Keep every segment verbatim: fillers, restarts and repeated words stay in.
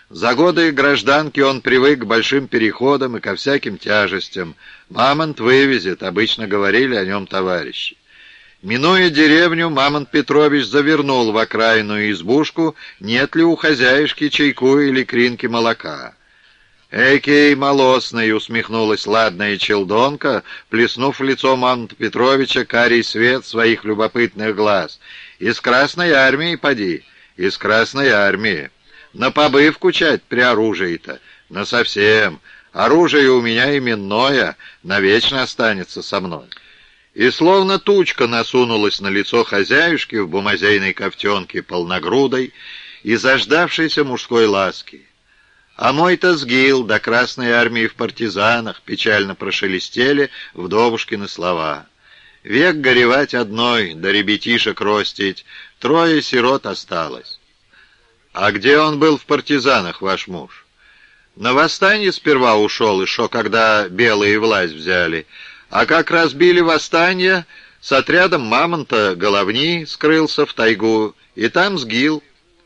За годы гражданки он привык к большим переходам и ко всяким тяжестям. Мамонт вывезет, обычно говорили о нем товарищи. Минуя деревню, Мамонт Петрович завернул в окраинную избушку, нет ли у хозяюшки чайку или кринки молока. «Экий молосный!» — усмехнулась ладная челдонка, плеснув в лицо Мамонта Петровича карий свет своих любопытных глаз. «Из Красной Армии поди, из Красной Армии. На побывку чать при оружии-то, насовсем. Оружие у меня именное, навечно останется со мной». И словно тучка насунулась на лицо хозяюшки в бумазейной ковтенке полногрудой и заждавшейся мужской ласки. «А мой-то сгил до Красной Армии в партизанах», — печально прошелестели вдовушкины слова. «Век горевать одной, да ребятишек ростить, трое сирот осталось». «А где он был в партизанах, ваш муж?» «На восстание сперва ушел, еще когда белые власть взяли, а как разбили восстание, с отрядом Мамонта Головни скрылся в тайгу, и там сгил».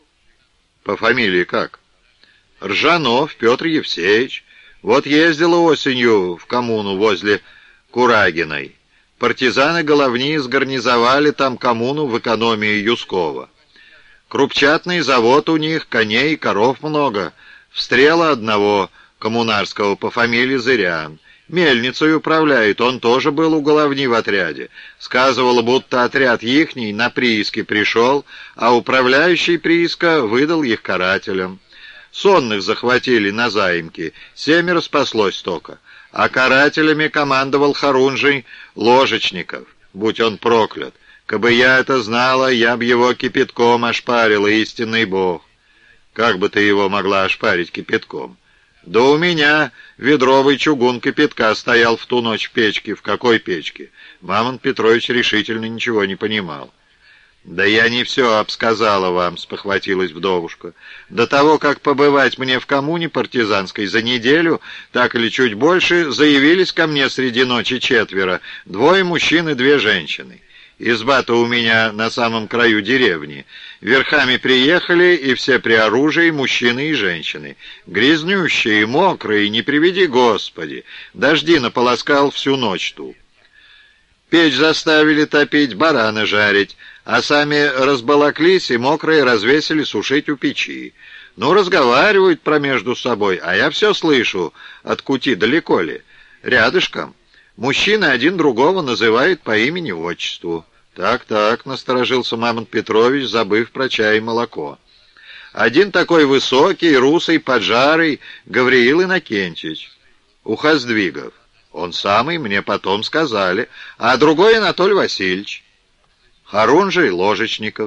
«По фамилии как?» «Ржанов Петр Евсеевич. Вот ездила осенью в коммуну возле Курагиной. Партизаны Головни сгарнизовали там коммуну в экономии Юскова. Крупчатный завод у них, коней и коров много. Встрела одного коммунарского по фамилии Зырян. Мельницей управляет, он тоже был у Головни в отряде. Сказывало, будто отряд ихний на прииске пришел, а управляющий прииска выдал их карателям. Сонных захватили на заимки, семеро спаслось только, а карателями командовал Харунжий Ложечников, будь он проклят. Кабы я это знала, я б его кипятком ошпарила, истинный бог». «Как бы ты его могла ошпарить кипятком?» «Да у меня ведровый чугун кипятка стоял в ту ночь в печке». «В какой печке?» Мамонт Петрович решительно ничего не понимал. «Да я не все обсказала вам», — спохватилась вдовушка. «До того, как побывать мне в коммуне партизанской за неделю, так или чуть больше, заявились ко мне среди ночи четверо, двое мужчин и две женщины. Изба-то у меня на самом краю деревни. Верхами приехали, и все при оружии, мужчины и женщины. Грязнющие, мокрые, не приведи Господи. Дожди наполоскал всю ночь ту. Печь заставили топить, барана жарить, а сами разбалаклись и мокрые развесили сушить у печи. Ну, разговаривают промежду собой, а я все слышу, от кути далеко ли, рядышком. Мужчины один другого называют по имени-отчеству». «Так-так», — насторожился Мамонт Петрович, забыв про чай и молоко. «Один такой высокий, русый, поджарый, Гавриил Иннокентьевич, Ухоздвигов. Он самый, мне потом сказали. А другой Анатолий Васильевич. Харунжий Ложечников».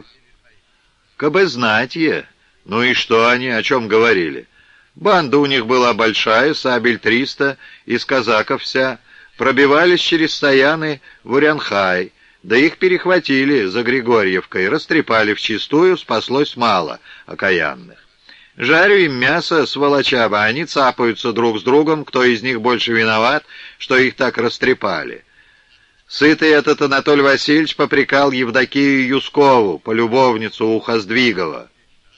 «Кабы знатье». «Ну и что они, о чем говорили?» «Банда у них была большая, сабель триста, из казаков вся. Пробивались через стояны в Урянхай, да их перехватили за Григорьевкой, растрепали вчистую, спаслось мало окаянных. Жарю им мясо, сволочаба, они цапаются друг с другом, кто из них больше виноват, что их так растрепали. Сытый этот Анатолий Васильевич попрекал Евдокию Юскову, полюбовницу Ухоздвигова».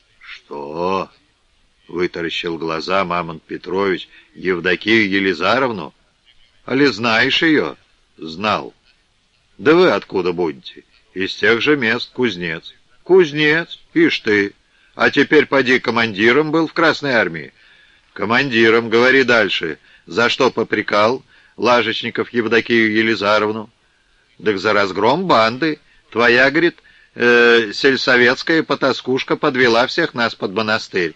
«Что?» — вытаращил глаза Мамонт Петрович. «Евдокию Елизаровну? Али знаешь ее?» «Знал». «Да вы откуда будете?» «Из тех же мест, кузнец». «Кузнец? Ишь ты! А теперь поди командиром был в Красной Армии». «Командиром, говори дальше. За что попрекал Лажечников Евдокию Елизаровну?» «Так за разгром банды. Твоя, говорит, э, сельсоветская потаскушка подвела всех нас под монастырь.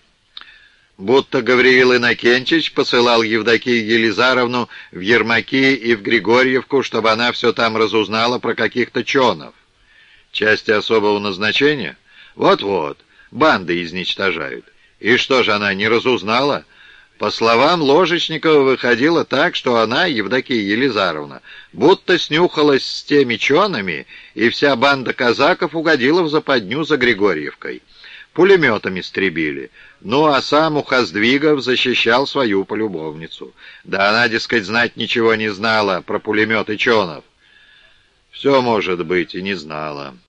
Будто Гавриил Иннокентьевич посылал Евдокию Елизаровну в Ермаки и в Григорьевку, чтобы она все там разузнала про каких-то чонов. Части особого назначения? Вот-вот, банды изничтожают. И что же она не разузнала? По словам Ложечникова, выходило так, что она, Евдокия Елизаровна, будто снюхалась с теми чонами, и вся банда казаков угодила в западню за Григорьевкой. Пулеметами стребили. Ну, а сам Ухоздвигов защищал свою полюбовницу. Да она, дескать, знать ничего не знала про пулеметы чонов. Все, может быть, и не знала.